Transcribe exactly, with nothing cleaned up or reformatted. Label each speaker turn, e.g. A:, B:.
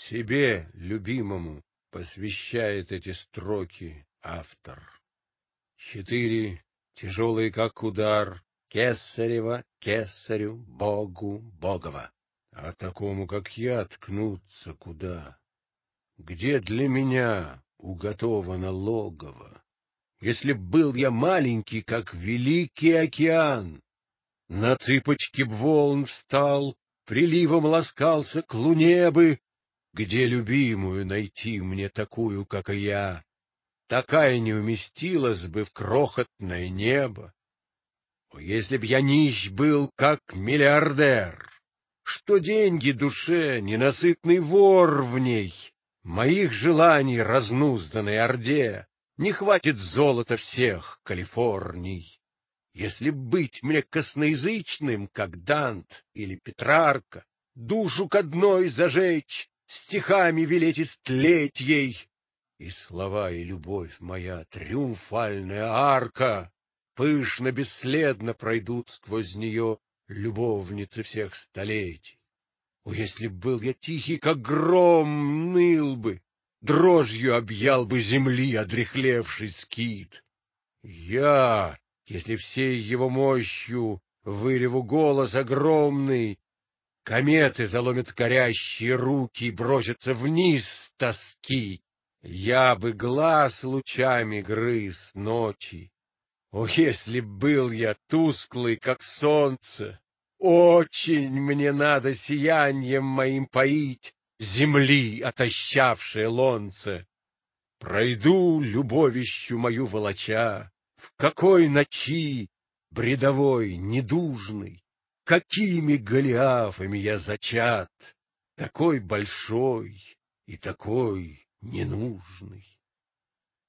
A: Себе, любимому, посвящает эти строки автор. Четыре, тяжелые как удар, Кесарева, кесарю, Богу, Богова. А такому, как я, ткнуться куда? Где для меня уготовано логово? Если б был я маленький, как великий океан, на цыпочки б волн встал, приливом ласкался к луне бы, где любимую найти мне такую, как и я? Такая не уместилась бы в крохотное небо. О, если б я нищ был, как миллиардер, что деньги душе, ненасытный вор в ней, моих желаний разнузданной орде, не хватит золота всех Калифорний. Если б быть мне косноязычным, как Дант или Петрарка, душу к одной зажечь, стихами велеть истлеть ей, и слова, и любовь моя, триумфальная арка, пышно, бесследно пройдут сквозь нее любовницы всех столетий. О, если б был я тихий, как гром, ныл бы, дрожью объял бы земли одряхлевший скит. Я, если всей его мощью выреву голос огромный, кометы заломят горящие руки и бросятся вниз с тоски. Я бы глаз лучами грыз ночи. О, если б был я тусклый, как солнце, очень мне надо сиянием моим поить земли, отощавшее лонце. Пройду любовищу мою волоча, в какой ночи, бредовой, недужный, какими голиафами я зачат, такой большой и такой ненужный.